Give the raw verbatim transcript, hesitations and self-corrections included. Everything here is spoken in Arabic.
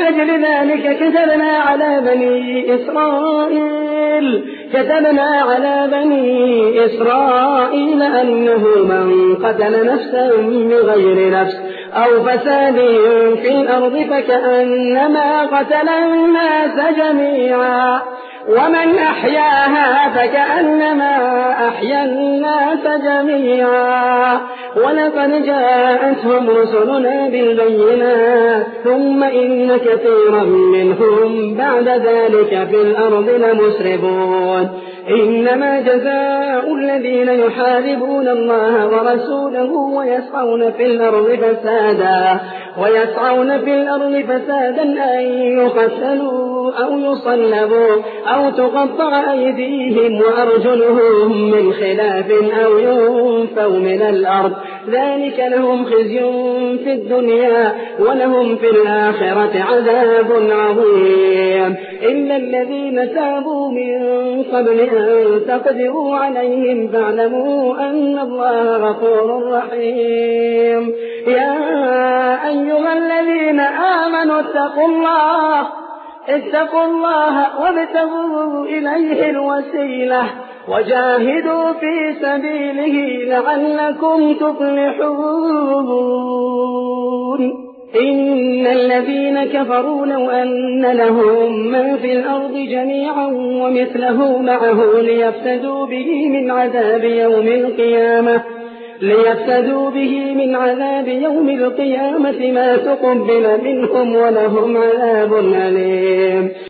لأجل ذلك كتبنا على بني إسرائيل كتبنا على بني إسرائيل أنه من قتل نفسا بغير نفس أو فساد في الأرض فكأنما قتل الناس جميعا ومن أحياها فكأنما أحيا الناس جميعا ولقد جاءتهم رسلنا بالبينات ثم إن كثيرا منهم بعد ذلك في الأرض لمسرفون إنما جزاء الذين يحاربون الله ورسوله ويسعون في الأرض فسادا ويسعون في الأرض فسادا أن يقتلوا أو يصلبوا أو تقطع أيديهم وأرجلهم من خلاف أو ينفوا من الأرض ذلك لهم خزي في الدنيا ولهم في الآخرة عذاب عظيم إلا الذين تابوا من قبل أن تقدروا عليهم فاعلموا أن الله غفور رحيم يا أيها الذين آمنوا اتقوا الله اتقوا الله وابتغوا إليه الوسيلة وجاهدوا في سبيله لعلكم تفلحون إن الذين كفروا لو أن لهم ما في الأرض جميعا ومثله معه ليفتدوا به من عذاب يوم القيامة ليفتدوا به من عذاب يوم القيامة ما تقبل منهم ولهم عذاب أليم.